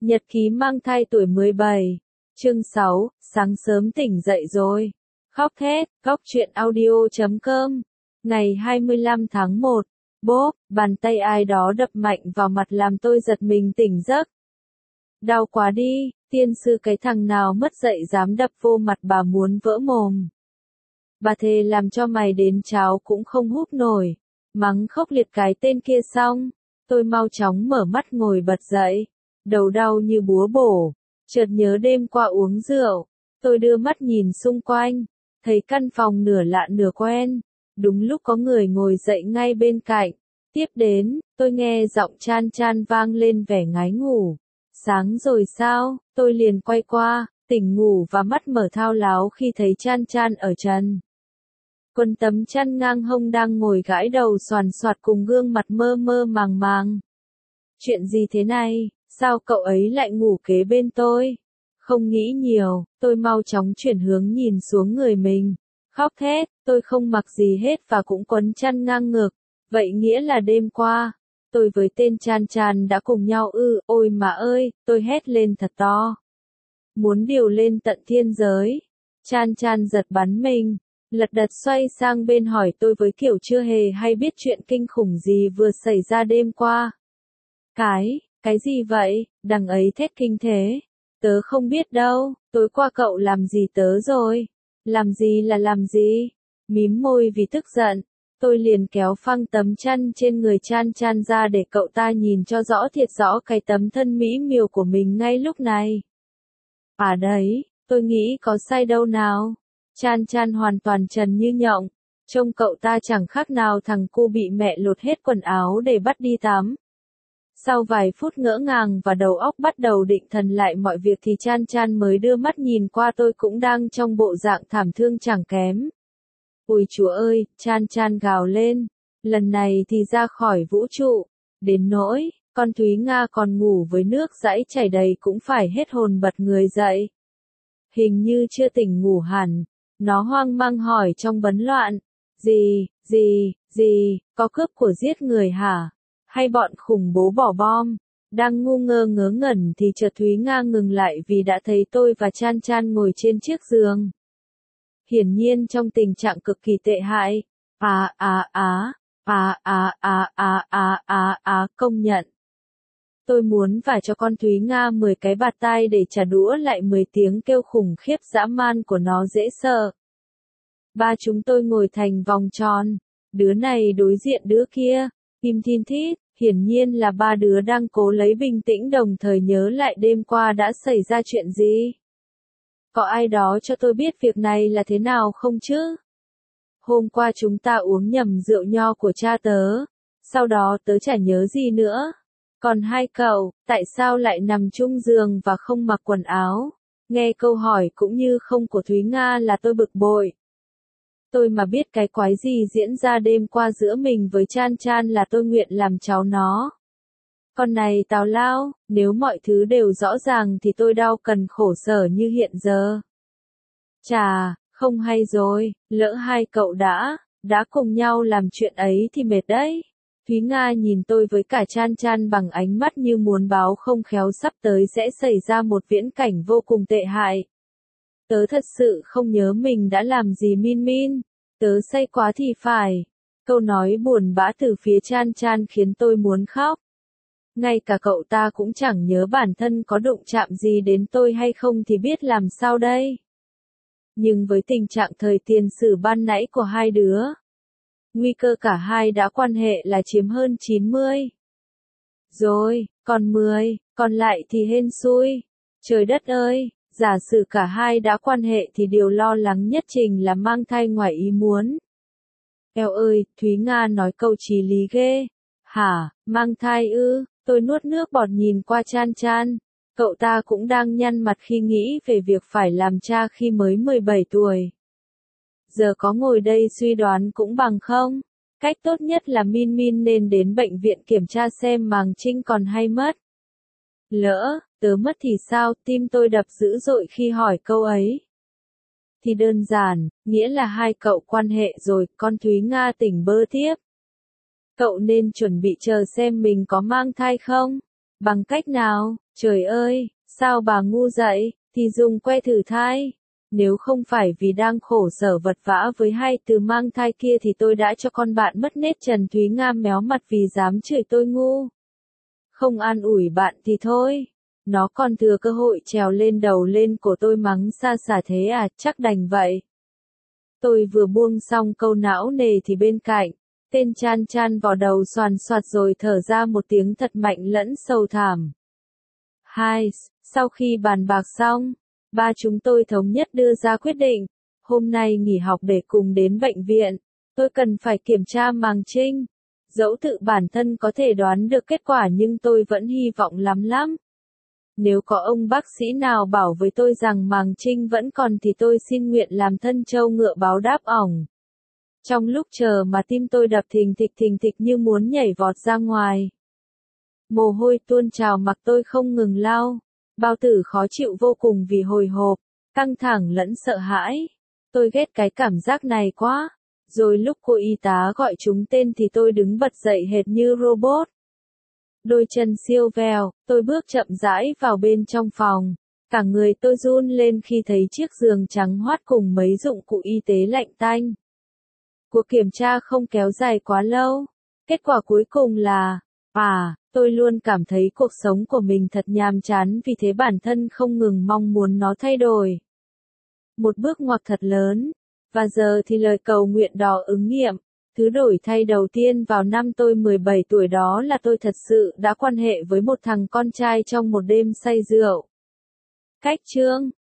Nhật ký mang thai tuổi 17. Chương 6, sáng sớm tỉnh dậy rồi. Khóc thét, góc truyện audio.com. Ngày 25 tháng 1. Bốp, bàn tay ai đó đập mạnh vào mặt làm tôi giật mình tỉnh giấc. Đau quá đi, tiên sư cái thằng nào mất dạy dám đập vô mặt bà muốn vỡ mồm. Bà thề làm cho mày đến cháo cũng không húp nổi. Mắng khốc liệt cái tên kia xong, tôi mau chóng mở mắt ngồi bật dậy. Đầu đau như búa bổ, chợt nhớ đêm qua uống rượu, tôi đưa mắt nhìn xung quanh, thấy căn phòng nửa lạ nửa quen, đúng lúc có người ngồi dậy ngay bên cạnh, tiếp đến, tôi nghe giọng Chan Chan vang lên vẻ ngái ngủ. Sáng rồi sao, tôi liền quay qua, tỉnh ngủ và mắt mở thao láo khi thấy Chan Chan ở trần. Quần tấm chăn ngang hông đang ngồi gãi đầu xoàn xoạt cùng gương mặt mơ mơ màng màng. Chuyện gì thế này? Sao cậu ấy lại ngủ kế bên tôi? Không nghĩ nhiều, tôi mau chóng chuyển hướng nhìn xuống người mình. Khóc thét, tôi không mặc gì hết và cũng quấn chăn ngang ngực. Vậy nghĩa là đêm qua, tôi với tên Chan Chan đã cùng nhau ôi mà ơi, tôi hét lên thật to. Muốn điều lên tận thiên giới. Chan Chan giật bắn mình, lật đật xoay sang bên hỏi tôi với kiểu chưa hề hay biết chuyện kinh khủng gì vừa xảy ra đêm qua. Cái gì vậy, đằng ấy thét kinh thế. Tớ không biết đâu, tối qua cậu làm gì tớ rồi? Làm gì là làm gì? Mím môi vì tức giận, tôi liền kéo phăng tấm chăn trên người Chan Chan ra để cậu ta nhìn cho rõ thiệt rõ cái tấm thân mỹ miều của mình ngay lúc này. À đấy, tôi nghĩ có sai đâu nào. Chan Chan hoàn toàn trần như nhộng, trông cậu ta chẳng khác nào thằng cu bị mẹ lột hết quần áo để bắt đi tắm. Sau vài phút ngỡ ngàng và đầu óc bắt đầu định thần lại mọi việc thì Chan Chan mới đưa mắt nhìn qua tôi cũng đang trong bộ dạng thảm thương chẳng kém. Ôi chúa ơi, Chan Chan gào lên, lần này thì ra khỏi vũ trụ, đến nỗi, con Thúy Nga còn ngủ với nước dãi chảy đầy cũng phải hết hồn bật người dậy. Hình như chưa tỉnh ngủ hẳn, nó hoang mang hỏi trong bấn loạn, gì, có cướp của giết người hả? Hay bọn khủng bố bỏ bom? Đang ngu ngơ ngớ ngẩn thì chợt Thúy Nga ngừng lại vì đã thấy tôi và Chan Chan ngồi trên chiếc giường. Hiển nhiên trong tình trạng cực kỳ tệ hại. Công nhận. Tôi muốn vả cho con Thúy Nga 10 cái bạt tai để trả đũa lại 10 tiếng kêu khủng khiếp dã man của nó dễ sợ. Ba chúng tôi ngồi thành vòng tròn, đứa này đối diện đứa kia, im thin thít, hiển nhiên là ba đứa đang cố lấy bình tĩnh đồng thời nhớ lại đêm qua đã xảy ra chuyện gì. Có ai đó cho tôi biết việc này là thế nào không chứ? Hôm qua chúng ta uống nhầm rượu nho của cha tớ, sau đó tớ chả nhớ gì nữa. Còn hai cậu, tại sao lại nằm chung giường và không mặc quần áo? Nghe câu hỏi cũng như không của Thúy Nga là tôi bực bội. Tôi mà biết cái quái gì diễn ra đêm qua giữa mình với Chan Chan là tôi nguyện làm cháu nó. Con này tào lao, nếu mọi thứ đều rõ ràng thì tôi đâu cần khổ sở như hiện giờ. Chà, không hay rồi, lỡ hai cậu đã cùng nhau làm chuyện ấy thì mệt đấy. Thúy Nga nhìn tôi với cả Chan Chan bằng ánh mắt như muốn báo không khéo sắp tới sẽ xảy ra một viễn cảnh vô cùng tệ hại. Tớ thật sự không nhớ mình đã làm gì Min Min, tớ say quá thì phải. Câu nói buồn bã từ phía Chan Chan khiến tôi muốn khóc. Ngay cả cậu ta cũng chẳng nhớ bản thân có đụng chạm gì đến tôi hay không thì biết làm sao đây. Nhưng với tình trạng thời tiền sử ban nãy của hai đứa, nguy cơ cả hai đã quan hệ là chiếm hơn 90. Rồi, còn 10, còn lại thì hên xui. Trời đất ơi! Giả sử cả hai đã quan hệ thì điều lo lắng nhất trình là mang thai ngoài ý muốn. Eo ơi, Thúy Nga nói câu chí lý ghê. Hả, mang thai ư? Tôi nuốt nước bọt nhìn qua Chan Chan. Cậu ta cũng đang nhăn mặt khi nghĩ về việc phải làm cha khi mới 17 tuổi. Giờ có ngồi đây suy đoán cũng bằng không? Cách tốt nhất là Min Min nên đến bệnh viện kiểm tra xem màng trinh còn hay mất. Lỡ tớ mất thì sao? Tim tôi đập dữ dội khi hỏi câu ấy. Thì đơn giản, nghĩa là hai cậu quan hệ rồi, con Thúy Nga tỉnh bơ tiếp. Cậu nên chuẩn bị chờ xem mình có mang thai không? Bằng cách nào? Trời ơi, sao bà ngu vậy, thì dùng que thử thai. Nếu không phải vì đang khổ sở vật vã với hai từ mang thai kia thì tôi đã cho con bạn mất nết. Trần Thúy Nga méo mặt vì dám chửi tôi ngu. Không an ủi bạn thì thôi. Nó còn thừa cơ hội trèo lên đầu lên cổ tôi mắng xa xả thế à, chắc đành vậy. Tôi vừa buông xong câu não nề thì bên cạnh, tên Chan Chan vào đầu xoàn xoạt rồi thở ra một tiếng thật mạnh lẫn sâu thẳm. Hai, sau khi bàn bạc xong, ba chúng tôi thống nhất đưa ra quyết định, hôm nay nghỉ học để cùng đến bệnh viện, tôi cần phải kiểm tra màng trinh. Dẫu tự bản thân có thể đoán được kết quả nhưng tôi vẫn hy vọng lắm. Nếu có ông bác sĩ nào bảo với tôi rằng màng trinh vẫn còn thì tôi xin nguyện làm thân trâu ngựa báo đáp ỏng. Trong lúc chờ mà tim tôi đập thình thịch như muốn nhảy vọt ra ngoài. Mồ hôi tuôn trào mặc tôi không ngừng lau. Bao tử khó chịu vô cùng vì hồi hộp, căng thẳng lẫn sợ hãi. Tôi ghét cái cảm giác này quá. Rồi lúc cô y tá gọi chúng tên thì tôi đứng bật dậy hệt như robot. Đôi chân siêu vẹo, tôi bước chậm rãi vào bên trong phòng. Cả người tôi run lên khi thấy chiếc giường trắng hoắt cùng mấy dụng cụ y tế lạnh tanh. Cuộc kiểm tra không kéo dài quá lâu. Kết quả cuối cùng là, tôi luôn cảm thấy cuộc sống của mình thật nhàm chán vì thế bản thân không ngừng mong muốn nó thay đổi. Một bước ngoặt thật lớn. Và giờ thì lời cầu nguyện đó ứng nghiệm. Thứ đổi thay đầu tiên vào năm tôi 17 tuổi đó là tôi thật sự đã quan hệ với một thằng con trai trong một đêm say rượu. Cách chương